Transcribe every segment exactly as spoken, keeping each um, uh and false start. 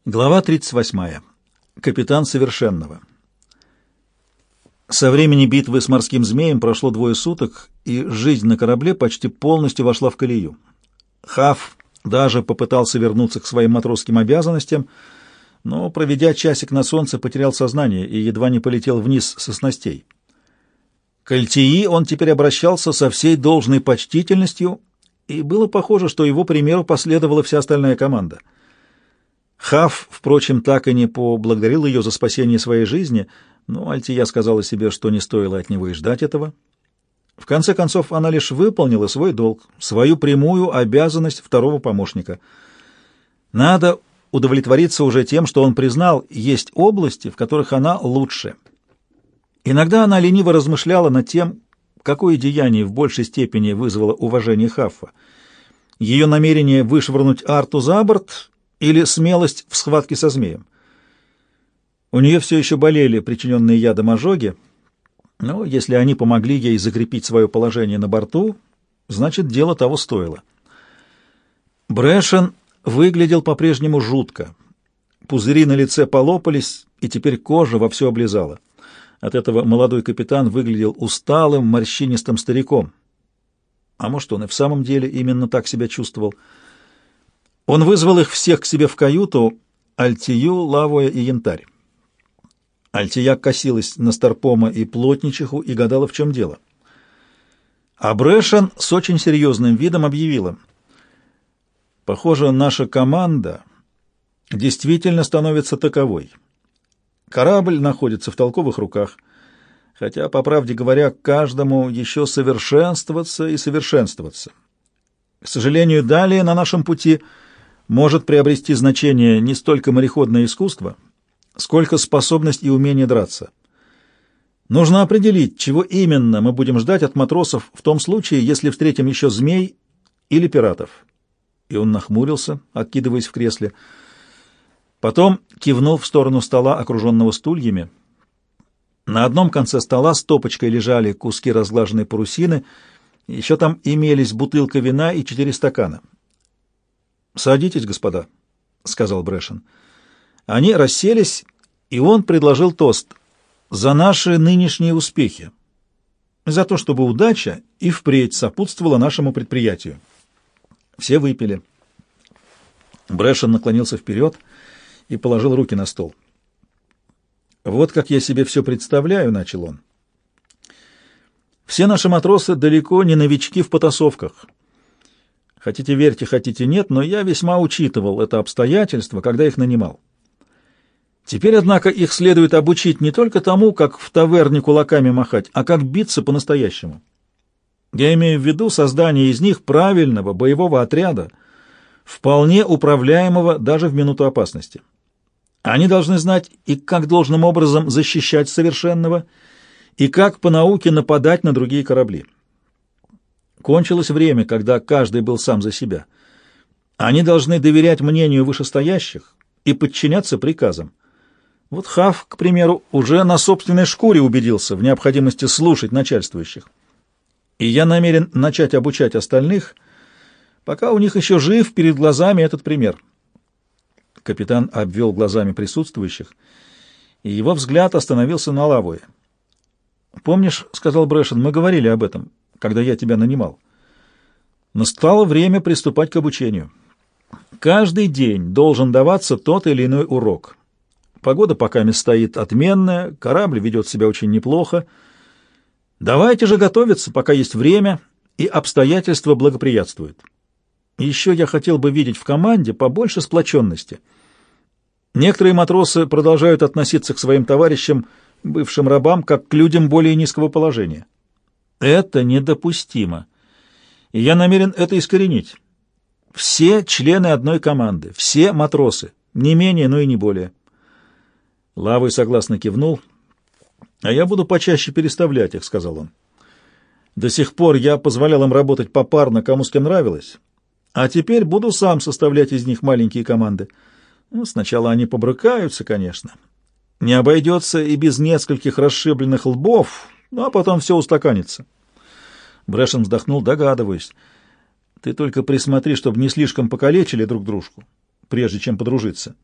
Глава тридцать восьмая. Капитан Совершенного. Со времени битвы с морским змеем прошло двое суток, и жизнь на корабле почти полностью вошла в колею. Хаф даже попытался вернуться к своим матросским обязанностям, но, проведя часик на солнце, потерял сознание и едва не полетел вниз со снастей. К Альтии он теперь обращался со всей должной почтительностью, и было похоже, что его примеру последовала вся остальная команда. Хаф, впрочем, так и не поблагодарил ее за спасение своей жизни, но Альтия сказала себе, что не стоило от него и ждать этого. В конце концов, она лишь выполнила свой долг, свою прямую обязанность второго помощника. Надо удовлетвориться уже тем, что он признал, есть области, в которых она лучше. Иногда она лениво размышляла над тем, какое деяние в большей степени вызвало уважение Хаффа. Ее намерение вышвырнуть Арту за борт или смелость в схватке со змеем. У нее все еще болели причиненные ядом ожоги, но если они помогли ей закрепить свое положение на борту, значит, дело того стоило. Брэшен выглядел по-прежнему жутко. Пузыри на лице полопались, и теперь кожа вовсю облизала. От этого молодой капитан выглядел усталым, морщинистым стариком. А может, он и в самом деле именно так себя чувствовал. Он вызвал их всех к себе в каюту, Альтию, Лавуя и Янтарь. Альтия косилась на Старпома и Плотничиху и гадала, в чем дело. А Брэшен с очень серьезным видом объявила: «Похоже, наша команда действительно становится таковой. Корабль находится в толковых руках, хотя, по правде говоря, каждому еще совершенствоваться и совершенствоваться. К сожалению, далее на нашем пути может приобрести значение не столько мореходное искусство, сколько способность и умение драться. Нужно определить, чего именно мы будем ждать от матросов в том случае, если встретим еще змей или пиратов». И он нахмурился, откидываясь в кресле. Потом кивнул в сторону стола, окруженного стульями. На одном конце стола стопочкой лежали куски разглаженной парусины, еще там имелись бутылка вина и четыре стакана. «Садитесь, господа», — сказал Брэшен. Они расселись, и он предложил тост: «За наши нынешние успехи, за то, чтобы удача и впредь сопутствовала нашему предприятию». Все выпили. Брэшен наклонился вперед и положил руки на стол. «Вот как я себе все представляю», — начал он. «Все наши матросы далеко не новички в потасовках. Хотите верьте, хотите нет, но я весьма учитывал это обстоятельство, когда их нанимал. Теперь, однако, их следует обучить не только тому, как в таверне кулаками махать, а как биться по-настоящему. Я имею в виду создание из них правильного боевого отряда, вполне управляемого даже в минуту опасности. Они должны знать и как должным образом защищать совершенного, и как по науке нападать на другие корабли. Кончилось время, когда каждый был сам за себя. Они должны доверять мнению вышестоящих и подчиняться приказам. Вот Хаф, к примеру, уже на собственной шкуре убедился в необходимости слушать начальствующих. И я намерен начать обучать остальных, пока у них еще жив перед глазами этот пример». Капитан обвел глазами присутствующих, и его взгляд остановился на Лавуе. «Помнишь, — сказал Брэшен, — мы говорили об этом, когда я тебя нанимал. Настало время приступать к обучению. Каждый день должен даваться тот или иной урок. Погода пока стоит отменная, корабль ведет себя очень неплохо. Давайте же готовиться, пока есть время и обстоятельства благоприятствуют. Еще я хотел бы видеть в команде побольше сплоченности. Некоторые матросы продолжают относиться к своим товарищам, бывшим рабам, как к людям более низкого положения. Это недопустимо, и я намерен это искоренить. Все члены одной команды, все матросы, не менее, но и не более». Лавуй согласно кивнул. «А я буду почаще переставлять их», — сказал он. «До сих пор я позволял им работать попарно, кому с кем нравилось, а теперь буду сам составлять из них маленькие команды. Ну, сначала они побрыкаются, конечно. Не обойдется и без нескольких расшибленных лбов, ну, а потом все устаканится». Брэшен вздохнул. «Догадываюсь. Ты только присмотри, чтобы не слишком покалечили друг дружку, прежде чем подружиться.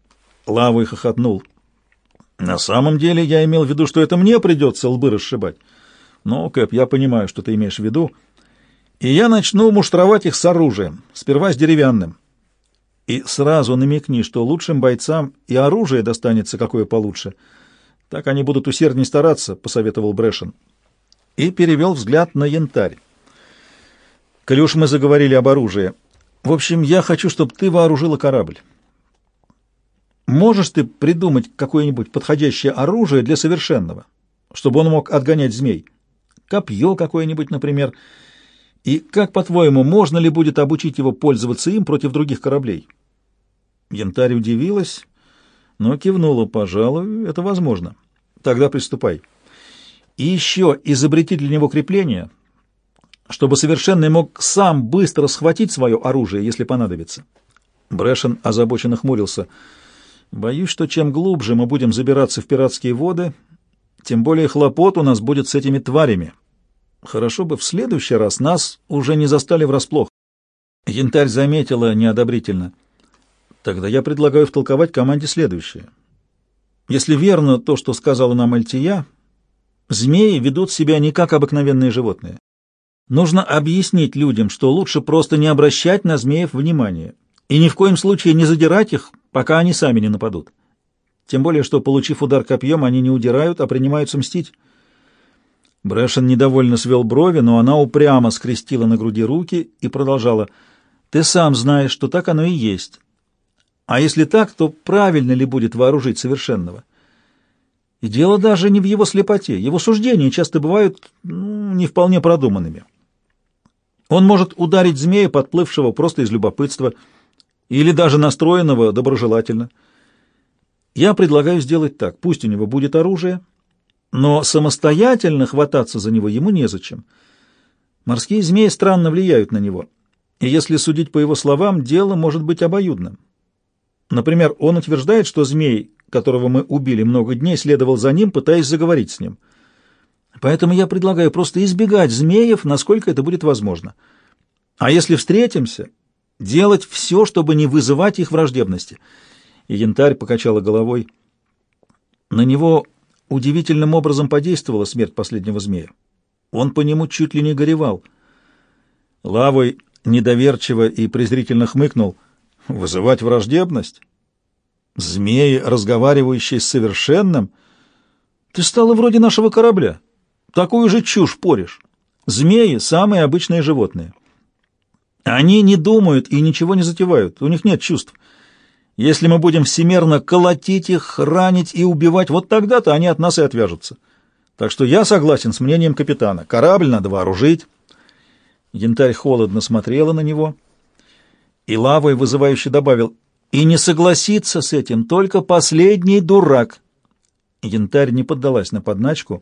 Лавой хохотнул. На самом деле я имел в виду, что это мне придется лбы расшибать. Но, Кэп, я понимаю, что ты имеешь в виду. И я начну муштровать их с оружием, сперва с деревянным. И сразу намекни, что лучшим бойцам и оружие достанется какое получше. Так они будут усерднее стараться, — посоветовал Брэшен. И перевел взгляд на Янтарь. Коли уж мы заговорили об оружии. В общем, я хочу, чтобы ты вооружила корабль. Можешь ты придумать какое-нибудь подходящее оружие для совершенного, чтобы он мог отгонять змей? Копье какое-нибудь, например. И как, по-твоему, можно ли будет обучить его пользоваться им против других кораблей? Янтарь удивилась, но кивнула. Пожалуй, это возможно. Тогда приступай. И еще изобрети для него крепление, чтобы совершенный мог сам быстро схватить свое оружие, если понадобится. Брэшен озабоченно хмурился. Боюсь, что чем глубже мы будем забираться в пиратские воды, тем более хлопот у нас будет с этими тварями. Хорошо бы в следующий раз нас уже не застали врасплох. Янтарь заметила неодобрительно. Тогда я предлагаю втолковать команде следующее. Если верно то, что сказала нам Альтия, змеи ведут себя не как обыкновенные животные. Нужно объяснить людям, что лучше просто не обращать на змеев внимания и ни в коем случае не задирать их, пока они сами не нападут. Тем более, что, получив удар копьем, они не удирают, а принимаются мстить. Брэшен недовольно свел брови, но она упрямо скрестила на груди руки и продолжала. «Ты сам знаешь, что так оно и есть. А если так, то правильно ли будет вооружить совершенного? И дело даже не в его слепоте. Его суждения часто бывают ну, не вполне продуманными. Он может ударить змея, подплывшего просто из любопытства, или даже настроенного доброжелательно. Я предлагаю сделать так. Пусть у него будет оружие, но самостоятельно хвататься за него ему незачем. Морские змеи странно влияют на него, и если судить по его словам, дело может быть обоюдным. Например, он утверждает, что змей, которого мы убили много дней, следовал за ним, пытаясь заговорить с ним. Поэтому я предлагаю просто избегать змеев, насколько это будет возможно. А если встретимся, делать все, чтобы не вызывать их враждебности. И Янтарь покачала головой. На него удивительным образом подействовала смерть последнего змея. Он по нему чуть ли не горевал. Лавой недоверчиво и презрительно хмыкнул. Вызывать враждебность? Змеи, разговаривающие с совершенным? Ты стала вроде нашего корабля. Такую же чушь порешь. Змеи — самые обычные животные. Они не думают и ничего не затевают, у них нет чувств. Если мы будем всемерно колотить их, ранить и убивать, вот тогда-то они от нас и отвяжутся. Так что я согласен с мнением капитана. Корабль надо вооружить. Янтарь холодно смотрела на него, и Лавой вызывающе добавил: «И не согласится с этим только последний дурак». Янтарь не поддалась на подначку.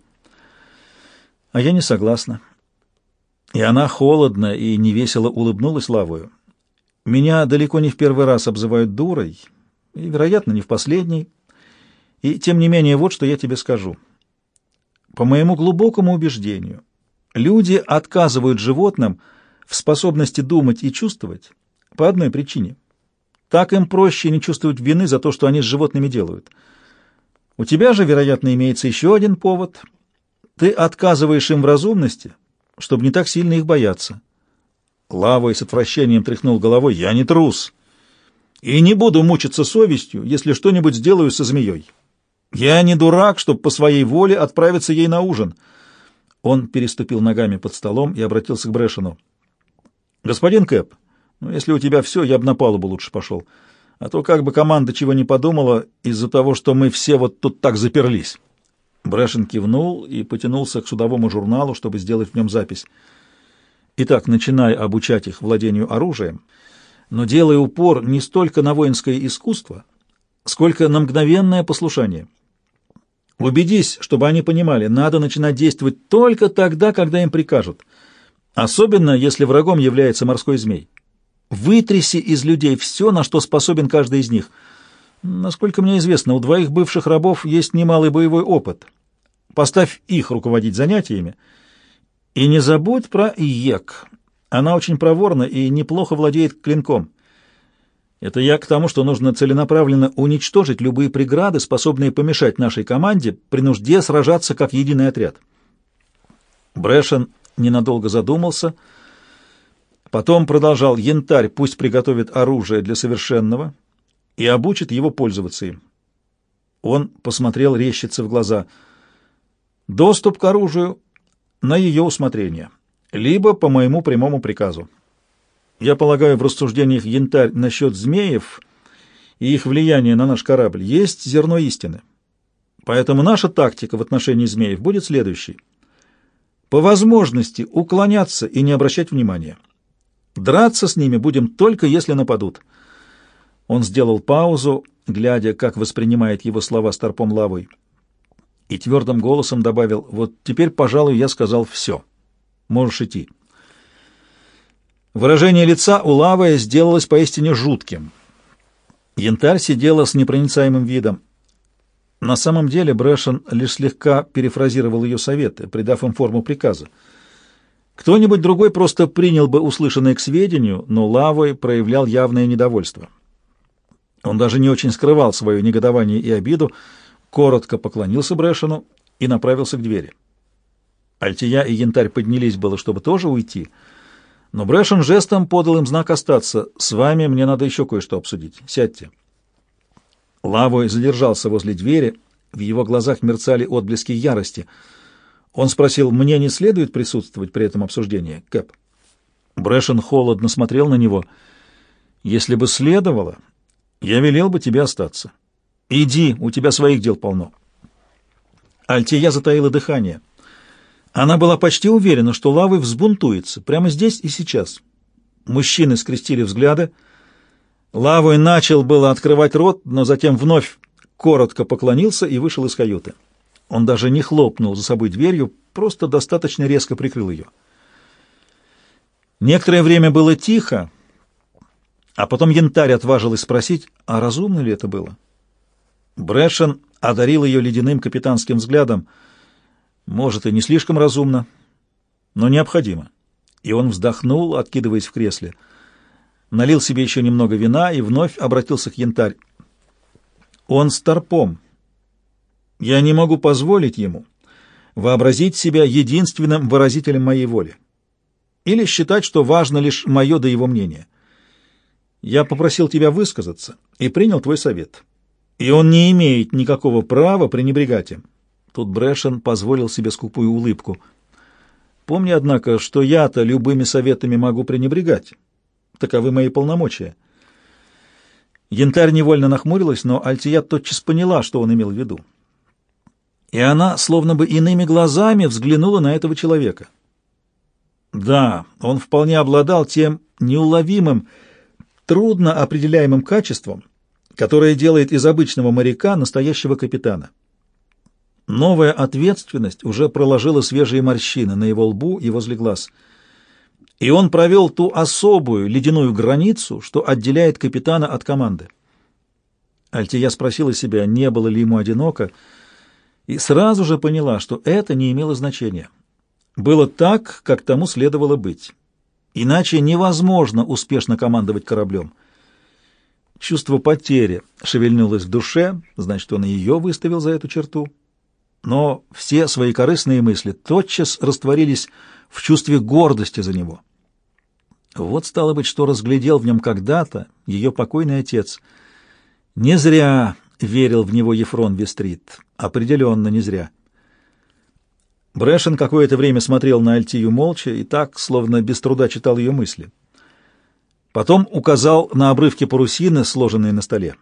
«А я не согласна». И она холодно и невесело улыбнулась Лавою. «Меня далеко не в первый раз обзывают дурой, и, вероятно, не в последний. И, тем не менее, вот что я тебе скажу. По моему глубокому убеждению, люди отказывают животным в способности думать и чувствовать по одной причине. Так им проще не чувствовать вины за то, что они с животными делают. У тебя же, вероятно, имеется еще один повод. Ты отказываешь им в разумности, чтобы не так сильно их бояться». Лавой с отвращением тряхнул головой. «Я не трус и не буду мучиться совестью, если что-нибудь сделаю со змеей. Я не дурак, чтобы по своей воле отправиться ей на ужин». Он переступил ногами под столом и обратился к Брэшену. «Господин Кэп, ну, если у тебя все, я бы на палубу лучше пошел. А то как бы команда чего не подумала из-за того, что мы все вот тут так заперлись». Брэшен кивнул и потянулся к судовому журналу, чтобы сделать в нем запись. «Итак, начинай обучать их владению оружием, но делай упор не столько на воинское искусство, сколько на мгновенное послушание. Убедись, чтобы они понимали, надо начинать действовать только тогда, когда им прикажут, особенно если врагом является морской змей. Вытряси из людей все, на что способен каждый из них. Насколько мне известно, у двоих бывших рабов есть немалый боевой опыт. Поставь их руководить занятиями. И не забудь про Иек. Она очень проворна и неплохо владеет клинком. Это я к тому, что нужно целенаправленно уничтожить любые преграды, способные помешать нашей команде при нужде сражаться как единый отряд. Брэшен ненадолго задумался, потом продолжал: «Янтарь пусть приготовит оружие для совершенного и обучит его пользоваться им». Он посмотрел рещице в глаза. «Доступ к оружию на ее усмотрение, либо по моему прямому приказу. Я полагаю, в рассуждениях Янтарь насчет змеев и их влияния на наш корабль есть зерно истины. Поэтому наша тактика в отношении змеев будет следующей. По возможности уклоняться и не обращать внимания. Драться с ними будем только если нападут». Он сделал паузу, глядя, как воспринимает его слова Старпом Лавой, и твердым голосом добавил: «Вот теперь, пожалуй, я сказал все. Можешь идти». Выражение лица у Лавы сделалось поистине жутким. Янтарь сидела с непроницаемым видом. На самом деле Брэшен лишь слегка перефразировал ее советы, придав им форму приказа. Кто-нибудь другой просто принял бы услышанное к сведению, но Лавой проявлял явное недовольство. Он даже не очень скрывал свое негодование и обиду, коротко поклонился Брэшену и направился к двери. Альтия и Янтарь поднялись было, чтобы тоже уйти, но Брэшен жестом подал им знак остаться. «С вами мне надо еще кое-что обсудить. Сядьте». Лавой задержался возле двери, в его глазах мерцали отблески ярости. Он спросил: «Мне не следует присутствовать при этом обсуждении, Кэп?» Брэшен холодно смотрел на него. «Если бы следовало, я велел бы тебе остаться. Иди, у тебя своих дел полно». Альтия затаила дыхание. Она была почти уверена, что Лавой взбунтуется прямо здесь и сейчас. Мужчины скрестили взгляды. Лавой начал было открывать рот, но затем вновь коротко поклонился и вышел из каюты. Он даже не хлопнул за собой дверью, просто достаточно резко прикрыл ее. Некоторое время было тихо, а потом Янтарь отважилась спросить, а разумно ли это было? Брэшен одарил ее ледяным капитанским взглядом. Может, и не слишком разумно, но необходимо. И он вздохнул, откидываясь в кресле. Налил себе еще немного вина и вновь обратился к Янтарь. Он старпом. Я не могу позволить ему вообразить себя единственным выразителем моей воли. Или считать, что важно лишь мое да его мнение. Я попросил тебя высказаться и принял твой совет. И он не имеет никакого права пренебрегать им. Тут Брэшен позволил себе скупую улыбку. Помни, однако, что я-то любыми советами могу пренебрегать. Таковы мои полномочия. Янтарь невольно нахмурилась, но Альтия тотчас поняла, что он имел в виду. И она словно бы иными глазами взглянула на этого человека. Да, он вполне обладал тем неуловимым, трудно определяемым качеством, которое делает из обычного моряка настоящего капитана. Новая ответственность уже проложила свежие морщины на его лбу и возле глаз. И он провел ту особую ледяную границу, что отделяет капитана от команды. Альтия спросила себя, не было ли ему одиноко, и сразу же поняла, что это не имело значения. Было так, как тому следовало быть. Иначе невозможно успешно командовать кораблем. Чувство потери шевельнулось в душе, значит, он и ее выставил за эту черту. Но все свои корыстные мысли тотчас растворились в чувстве гордости за него. Вот, стало быть, что разглядел в нем когда-то ее покойный отец. Не зря верил в него Ефрон Вестрит, определенно не зря. Брэшен какое-то время смотрел на Альтию молча и так, словно без труда читал ее мысли. Потом указал на обрывки парусины, сложенные на столе.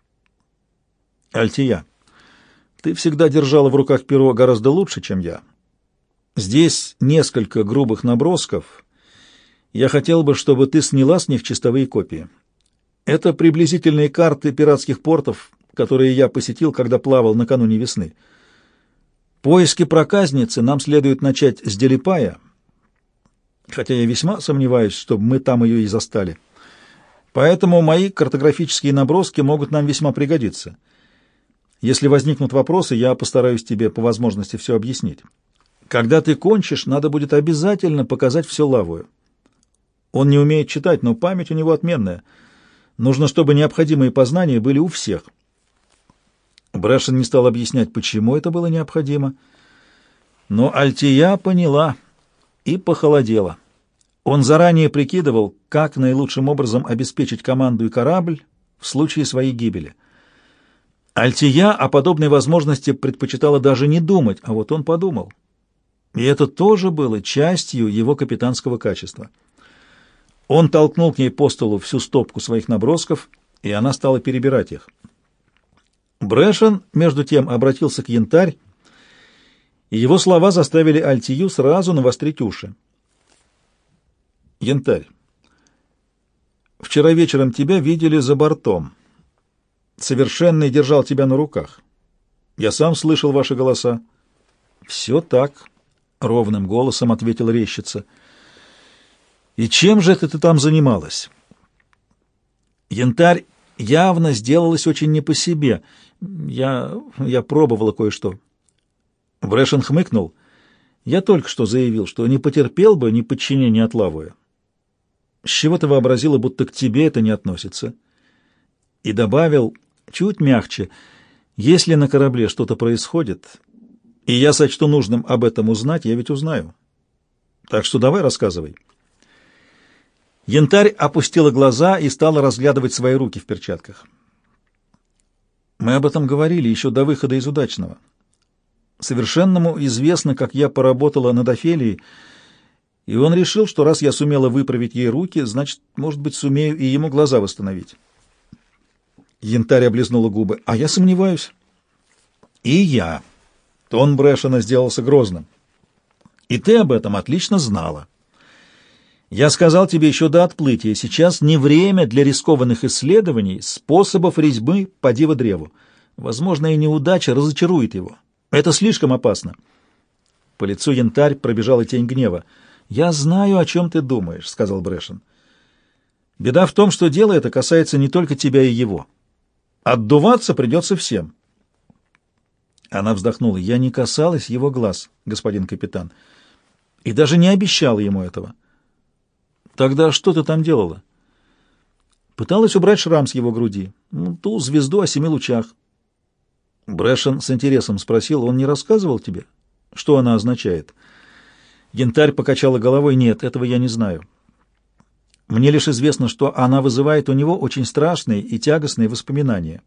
«Альтия, ты всегда держала в руках перо гораздо лучше, чем я. Здесь несколько грубых набросков. Я хотел бы, чтобы ты сняла с них чистовые копии. Это приблизительные карты пиратских портов, которые я посетил, когда плавал накануне весны. Поиски проказницы нам следует начать с Делипая, хотя я весьма сомневаюсь, чтобы мы там ее и застали. Поэтому мои картографические наброски могут нам весьма пригодиться. Если возникнут вопросы, я постараюсь тебе по возможности все объяснить. Когда ты кончишь, надо будет обязательно показать все Лавою. Он не умеет читать, но память у него отменная. Нужно, чтобы необходимые познания были у всех. Брэшен не стал объяснять, почему это было необходимо, но Альтия поняла и похолодела. Он заранее прикидывал, как наилучшим образом обеспечить команду и корабль в случае своей гибели. Альтия о подобной возможности предпочитала даже не думать, а вот он подумал. И это тоже было частью его капитанского качества. Он толкнул к ней по столу всю стопку своих набросков, и она стала перебирать их. Брэшен, между тем, обратился к Янтарь, и его слова заставили Альтию сразу навострить уши. «Янтарь, вчера вечером тебя видели за бортом. Совершенный держал тебя на руках. Я сам слышал ваши голоса». «Все так», — ровным голосом ответила резчица. «И чем же это ты там занималась?» Янтарь явно сделалась очень не по себе. Я... я пробовала кое-что. Брэшен хмыкнул. «Я только что заявил, что не потерпел бы неподчинения от Лавуя. С чего ты вообразила, будто к тебе это не относится?» И добавил чуть мягче: «Если на корабле что-то происходит, и я сочту нужным об этом узнать, я ведь узнаю. Так что давай рассказывай». Янтарь опустила глаза и стала разглядывать свои руки в перчатках. «Мы об этом говорили еще до выхода из Удачного. Совершенному известно, как я поработала над Офелией, и он решил, что раз я сумела выправить ей руки, значит, может быть, сумею и ему глаза восстановить». Янтарь облизнула губы. «А я сомневаюсь». «И я». Тон Брэшена сделался грозным. «И ты об этом отлично знала. Я сказал тебе еще до отплытия, сейчас не время для рискованных исследований способов резьбы по диво-древу. Возможно, и неудача разочарует его. Это слишком опасно». По лицу Янтарь пробежала тень гнева. «Я знаю, о чем ты думаешь», — сказал Брэшен. «Беда в том, что дело это касается не только тебя и его. Отдуваться придется всем». Она вздохнула. «Я не касалась его глаз, господин капитан, и даже не обещала ему этого». «Тогда что ты там делала?» «Пыталась убрать шрам с его груди, ну, ту звезду о семи лучах». Брэшен с интересом спросил: «Он не рассказывал тебе, что она означает?» Янтарь покачала головой. «Нет, этого я не знаю. Мне лишь известно, что она вызывает у него очень страшные и тягостные воспоминания.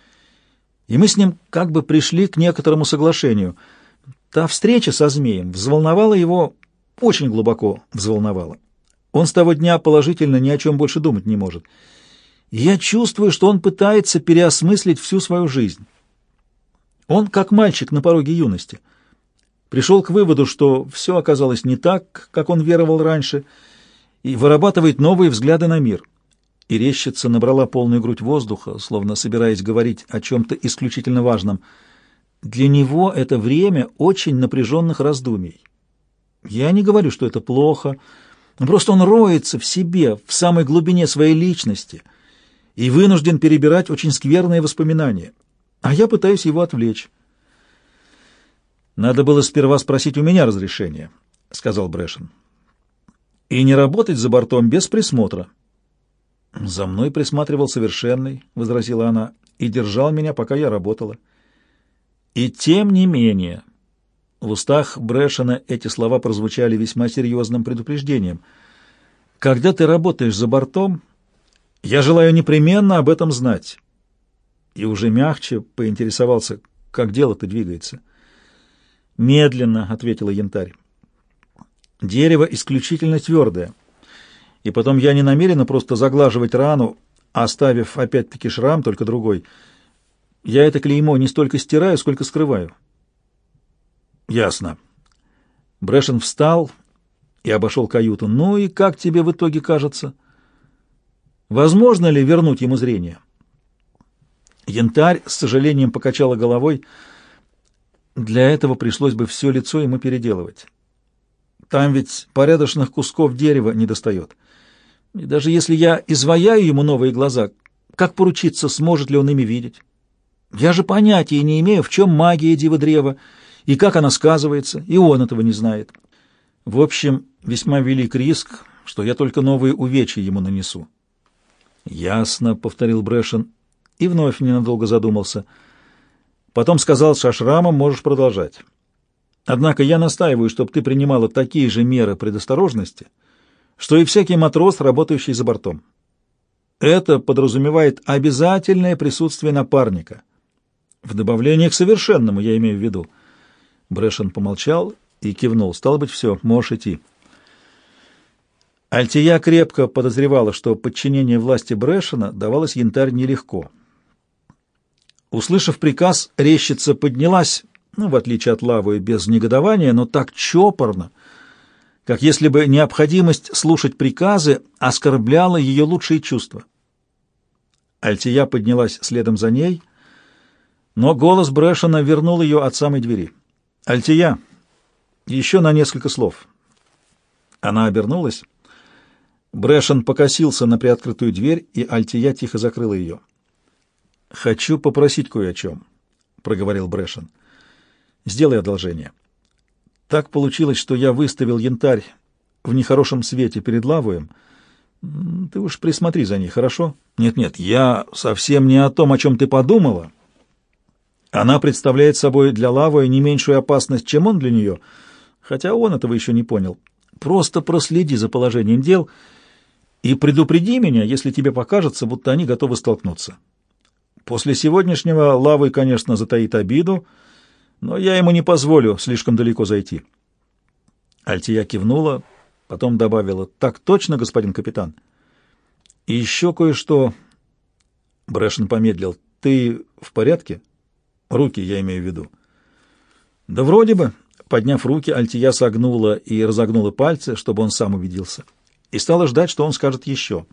И мы с ним как бы пришли к некоторому соглашению. Та встреча со змеем взволновала его, очень глубоко взволновала. Он с того дня положительно ни о чем больше думать не может. И я чувствую, что он пытается переосмыслить всю свою жизнь. Он как мальчик на пороге юности. Пришел к выводу, что все оказалось не так, как он веровал раньше, и вырабатывает новые взгляды на мир». И резчица набрала полную грудь воздуха, словно собираясь говорить о чем-то исключительно важном. «Для него это время очень напряженных раздумий. Я не говорю, что это плохо, просто он роется в себе, в самой глубине своей личности, и вынужден перебирать очень скверные воспоминания, а я пытаюсь его отвлечь». «Надо было сперва спросить у меня разрешения», — сказал Брэшен. «И не работать за бортом без присмотра». «За мной присматривал Совершенный», — возразила она, — «и держал меня, пока я работала». «И тем не менее...» В устах Брэшена эти слова прозвучали весьма серьезным предупреждением. «Когда ты работаешь за бортом, я желаю непременно об этом знать». И уже мягче поинтересовался, как дело-то двигается. «Медленно», — ответила Янтарь. «Дерево исключительно твердое. И потом я не намерена просто заглаживать рану, оставив опять-таки шрам, только другой. Я это клеймо не столько стираю, сколько скрываю». «Ясно». Брэшен встал и обошел каюту. «Ну и как тебе в итоге кажется? Возможно ли вернуть ему зрение?» Янтарь с сожалением покачала головой. «Для этого пришлось бы все лицо ему переделывать. Там ведь порядочных кусков дерева недостает. И даже если я изваяю ему новые глаза, как поручиться, сможет ли он ими видеть? Я же понятия не имею, в чем магия диво-древа, и как она сказывается, и он этого не знает. В общем, весьма велик риск, что я только новые увечья ему нанесу». Ясно, — повторил Брэшен и вновь ненадолго задумался. Потом сказал с Шашрамом: можешь продолжать. Однако я настаиваю, чтобы ты принимала такие же меры предосторожности, что и всякий матрос, работающий за бортом. Это подразумевает обязательное присутствие напарника. В добавление к совершенному, я имею в виду. Брэшен помолчал и кивнул. Стало быть, все, можешь идти. Альтия крепко подозревала, что подчинение власти Брэшена давалось Янтарь нелегко. Услышав приказ, резчица поднялась, ну, в отличие от Лавы, без негодования, но так чопорно, как если бы необходимость слушать приказы оскорбляла ее лучшие чувства. Альтия поднялась следом за ней, но голос Брэшена вернул ее от самой двери. «Альтия, еще на несколько слов». Она обернулась. Брэшен покосился на приоткрытую дверь, и Альтия тихо закрыла ее. «Хочу попросить кое о чем», — проговорил Брэшен. «Сделай одолжение. Так получилось, что я выставил Янтарь в нехорошем свете перед Лавуем. Ты уж присмотри за ней, хорошо? Нет-нет, я совсем не о том, о чем ты подумала. Она представляет собой для Лавуя не меньшую опасность, чем он для нее, хотя он этого еще не понял. Просто проследи за положением дел и предупреди меня, если тебе покажется, будто они готовы столкнуться. После сегодняшнего Лавуй, конечно, затаит обиду, но я ему не позволю слишком далеко зайти». Альтия кивнула, потом добавила: «Так точно, господин капитан. И еще кое-что...» Брэшен помедлил. «Ты в порядке? Руки, я имею в виду». «Да вроде бы». Подняв руки, Альтия согнула и разогнула пальцы, чтобы он сам убедился, и стала ждать, что он скажет еще.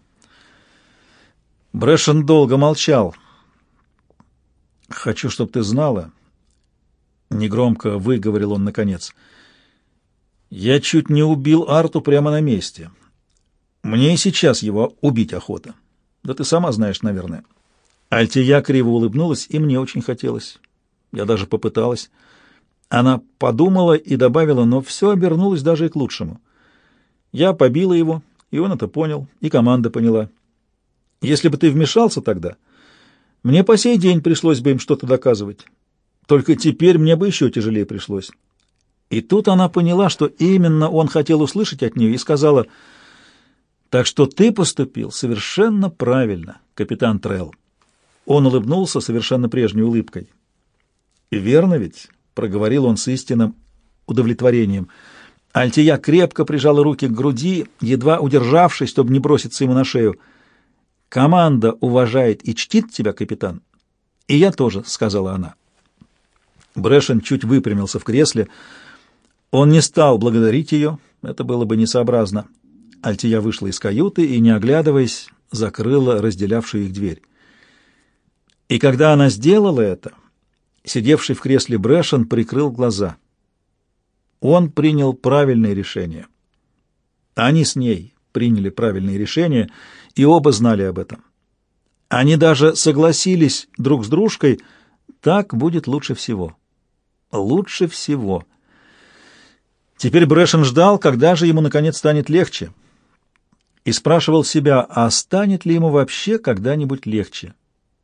Брэшен долго молчал. «Хочу, чтобы ты знала...» Негромко выговорил он наконец. «Я чуть не убил Арту прямо на месте. Мне и сейчас его убить охота. Да ты сама знаешь, наверное». Альтия криво улыбнулась, и мне очень хотелось. Я даже попыталась. Она подумала и добавила, но все обернулось даже и к лучшему. Я побила его, и он это понял, и команда поняла. Если бы ты вмешался тогда, мне по сей день пришлось бы им что-то доказывать. Только теперь мне бы еще тяжелее пришлось». И тут она поняла, что именно он хотел услышать от нее, и сказала: «Так что ты поступил совершенно правильно, капитан Трелл». Он улыбнулся совершенно прежней улыбкой. «И верно ведь?» — проговорил он с истинным удовлетворением. Альтия крепко прижала руки к груди, едва удержавшись, чтобы не броситься ему на шею. «Команда уважает и чтит тебя, капитан. И я тоже», — сказала она. Брэшен чуть выпрямился в кресле. Он не стал благодарить ее, это было бы несообразно. Альтия вышла из каюты и, не оглядываясь, закрыла разделявшую их дверь. И когда она сделала это, сидевший в кресле Брэшен прикрыл глаза. Он принял правильное решение. Они с ней приняли правильное решение, и оба знали об этом. Они даже согласились друг с дружкой: так будет лучше всего. Лучше всего. Теперь Брэшен ждал, когда же ему, наконец, станет легче, и спрашивал себя, а станет ли ему вообще когда-нибудь легче.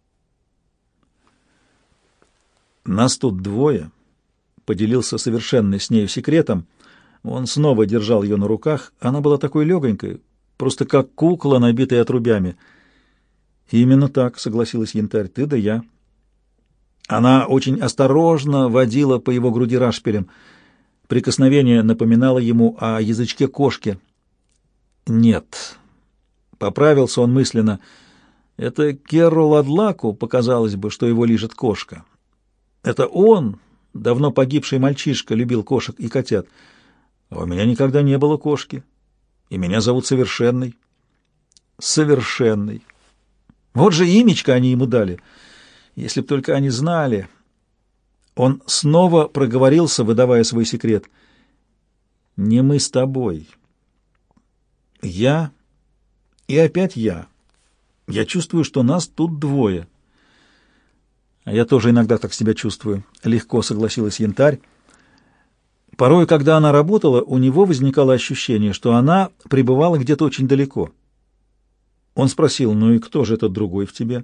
«Нас тут двое», — поделился совершенно с нею секретом. Он снова держал ее на руках. Она была такой легонькой, просто как кукла, набитая отрубями. «Именно так», — согласилась Янтарь, — «ты да я». Она очень осторожно водила по его груди рашпилем. Прикосновение напоминало ему о язычке кошки. «Нет», — поправился он мысленно, — «это Керру Ладлаку показалось бы, что его лижет кошка. Это он, давно погибший мальчишка, любил кошек и котят. А у меня никогда не было кошки, и меня зовут Совершенный». «Совершенный». Вот же имечко они ему дали. Если б только они знали. Он снова проговорился, выдавая свой секрет. «Не мы с тобой. Я и опять я. Я чувствую, что нас тут двое». «А я тоже иногда так себя чувствую», — легко согласилась Янтарь. Порой, когда она работала, у него возникало ощущение, что она пребывала где-то очень далеко. Он спросил: «Ну и кто же этот другой в тебе?»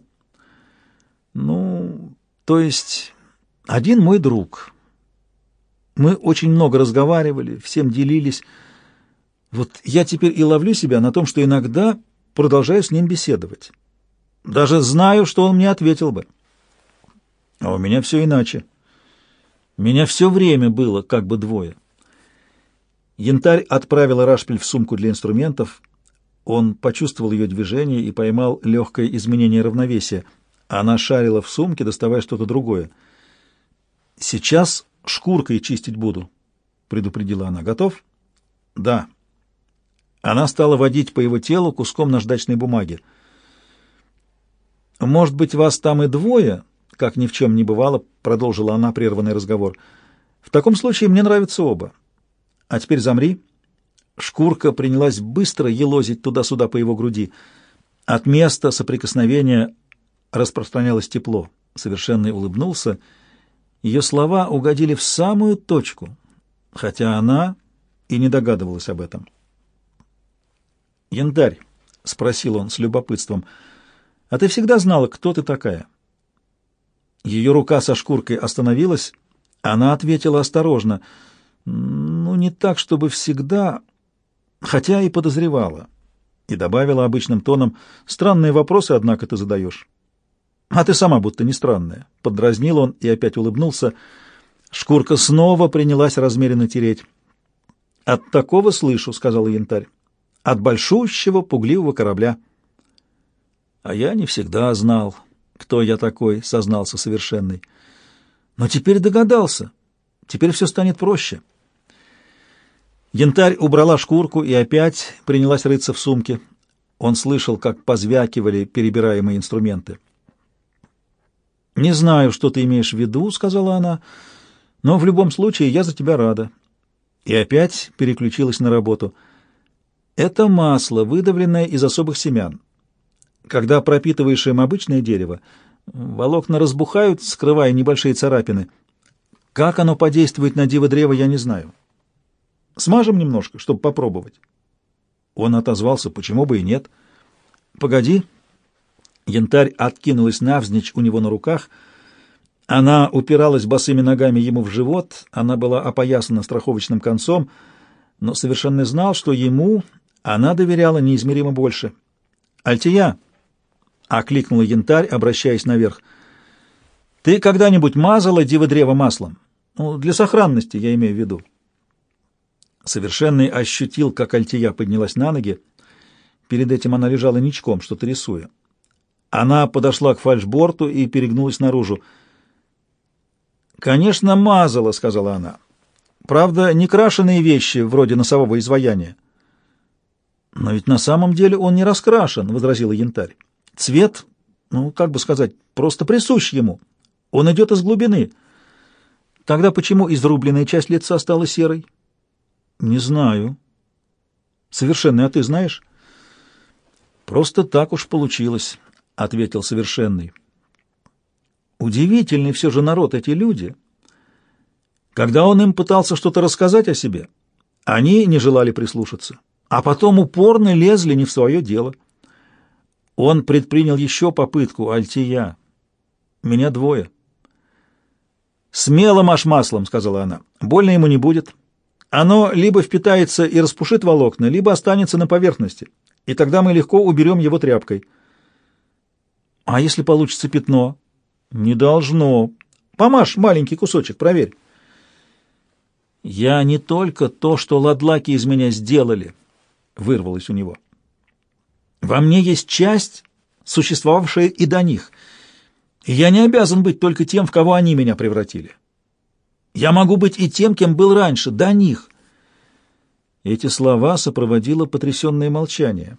«Ну, то есть один мой друг. Мы очень много разговаривали, всем делились. Вот я теперь и ловлю себя на том, что иногда продолжаю с ним беседовать. Даже знаю, что он мне ответил бы. А у меня все иначе. Меня все время было как бы двое». Янтарь отправила Рашпиль в сумку для инструментов. Он почувствовал ее движение и поймал легкое изменение равновесия. Она шарила в сумке, доставая что-то другое. «Сейчас шкуркой чистить буду», — предупредила она. «Готов?» «Да». Она стала водить по его телу куском наждачной бумаги. «Может быть, вас там и двое?» — как ни в чем не бывало, продолжила она прерванный разговор. «В таком случае мне нравятся оба. А теперь замри». Шкурка принялась быстро елозить туда-сюда по его груди. От места соприкосновения распространялось тепло. Совершенный улыбнулся. Ее слова угодили в самую точку, хотя она и не догадывалась об этом. «Янтарь», — спросил он с любопытством, — «а ты всегда знала, кто ты такая?» Ее рука со шкуркой остановилась. Она ответила осторожно: «Ну, не так, чтобы всегда, хотя и подозревала». И добавила обычным тоном: «Странные вопросы, однако, ты задаешь». «А ты сама будто не странная», — поддразнил он и опять улыбнулся. Шкурка снова принялась размеренно тереть. «От такого слышу», — сказал Янтарь, — «от большущего пугливого корабля». «А я не всегда знал, кто я такой», — сознался Совершенный. «Но теперь догадался. Теперь все станет проще». Янтарь убрала шкурку и опять принялась рыться в сумке. Он слышал, как позвякивали перебираемые инструменты. «Не знаю, что ты имеешь в виду», — сказала она, — «но в любом случае я за тебя рада». И опять переключилась на работу. «Это масло, выдавленное из особых семян. Когда пропитываешь им обычное дерево, волокна разбухают, скрывая небольшие царапины. Как оно подействует на диво-древо, я не знаю. Смажем немножко, чтобы попробовать». Он отозвался: «Почему бы и нет?» «Погоди». Янтарь откинулась навзничь у него на руках. Она упиралась босыми ногами ему в живот, она была опоясана страховочным концом, но Совершенный знал, что ему она доверяла неизмеримо больше. «Альтия!» — окликнула Янтарь, обращаясь наверх. «Ты когда-нибудь мазала диво-древо маслом? Ну, для сохранности, я имею в виду». Совершенный ощутил, как Альтия поднялась на ноги. Перед этим она лежала ничком, что-то рисуя. Она подошла к фальшборту и перегнулась наружу. «Конечно, мазала», — сказала она. «Правда, не крашеные вещи, вроде носового изваяния». «Но ведь на самом деле он не раскрашен», — возразила Янтарь. «Цвет, ну, как бы сказать, просто присущ ему. Он идет из глубины. Тогда почему изрубленная часть лица стала серой?» «Не знаю». «Совершенный, а ты знаешь?» «Просто так уж получилось», — ответил Совершенный. Удивительный все же народ эти люди. Когда он им пытался что-то рассказать о себе, они не желали прислушаться, а потом упорно лезли не в свое дело. Он предпринял еще попытку: «Альтия, меня двое». «Смело машь маслом», — сказала она, — «больно ему не будет. Оно либо впитается и распушит волокна, либо останется на поверхности, и тогда мы легко уберем его тряпкой». «А если получится пятно?» «Не должно. Помажь маленький кусочек, проверь». «Я не только то, что ладлаки из меня сделали», — вырвалось у него. «Во мне есть часть, существовавшая и до них, и я не обязан быть только тем, в кого они меня превратили. Я могу быть и тем, кем был раньше, до них». Эти слова сопроводило потрясенное молчание.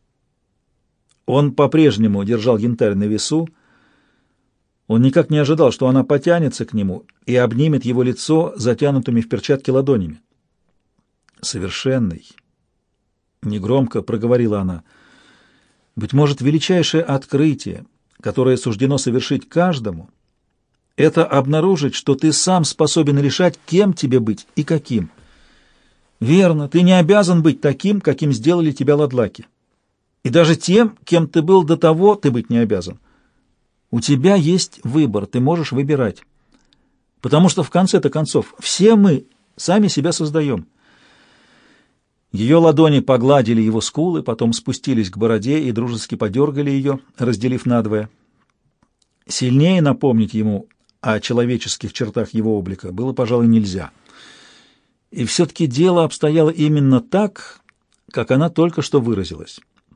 Он по-прежнему держал Янтарь на весу. Он никак не ожидал, что она потянется к нему и обнимет его лицо затянутыми в перчатки ладонями. «Совершенный», — негромко проговорила она, — «быть может, величайшее открытие, которое суждено совершить каждому, это обнаружить, что ты сам способен решать, кем тебе быть и каким. Верно, ты не обязан быть таким, каким сделали тебя ладлаки. И даже тем, кем ты был до того, ты быть не обязан. У тебя есть выбор, ты можешь выбирать. Потому что в конце-то концов все мы сами себя создаем. Ее ладони погладили его скулы, потом спустились к бороде и дружески подергали ее, разделив надвое. Сильнее напомнить ему о человеческих чертах его облика было, пожалуй, нельзя. И все-таки дело обстояло именно так, как она только что выразилась.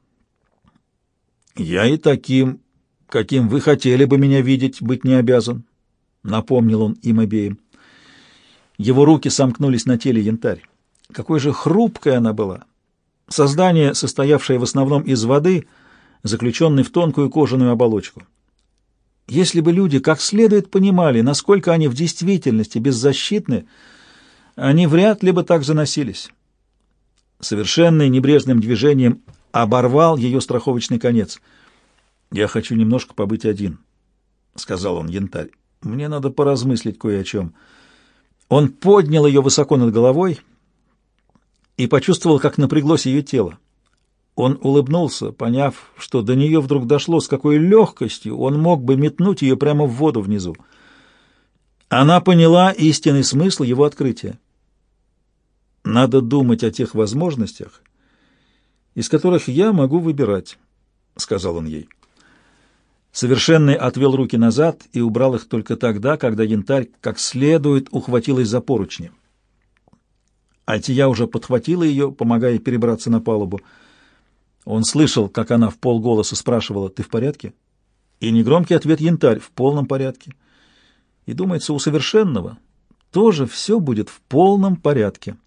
«Я и таким, каким вы хотели бы меня видеть, быть не обязан», — напомнил он им обеим. Его руки сомкнулись на теле Янтарь. Какой же хрупкой она была! Создание, состоявшее в основном из воды, заключенной в тонкую кожаную оболочку. Если бы люди как следует понимали, насколько они в действительности беззащитны, они вряд ли бы так заносились. Совершенный небрежным движением оборвал ее страховочный конец. «Я хочу немножко побыть один», — сказал он Янтарь. «Мне надо поразмыслить кое о чем». Он поднял ее высоко над головой и почувствовал, как напряглось ее тело. Он улыбнулся, поняв, что до нее вдруг дошло, с какой легкостью он мог бы метнуть ее прямо в воду внизу. Она поняла истинный смысл его открытия. «Надо думать о тех возможностях, из которых я могу выбирать», — сказал он ей. Совершенный отвел руки назад и убрал их только тогда, когда Янтарь как следует ухватилась за поручни. Альтия уже подхватила ее, помогая перебраться на палубу. Он слышал, как она в полголоса спрашивала: «Ты в порядке?» И негромкий ответ Янтарь: «В полном порядке». И, думается, у Совершенного тоже все будет в полном порядке.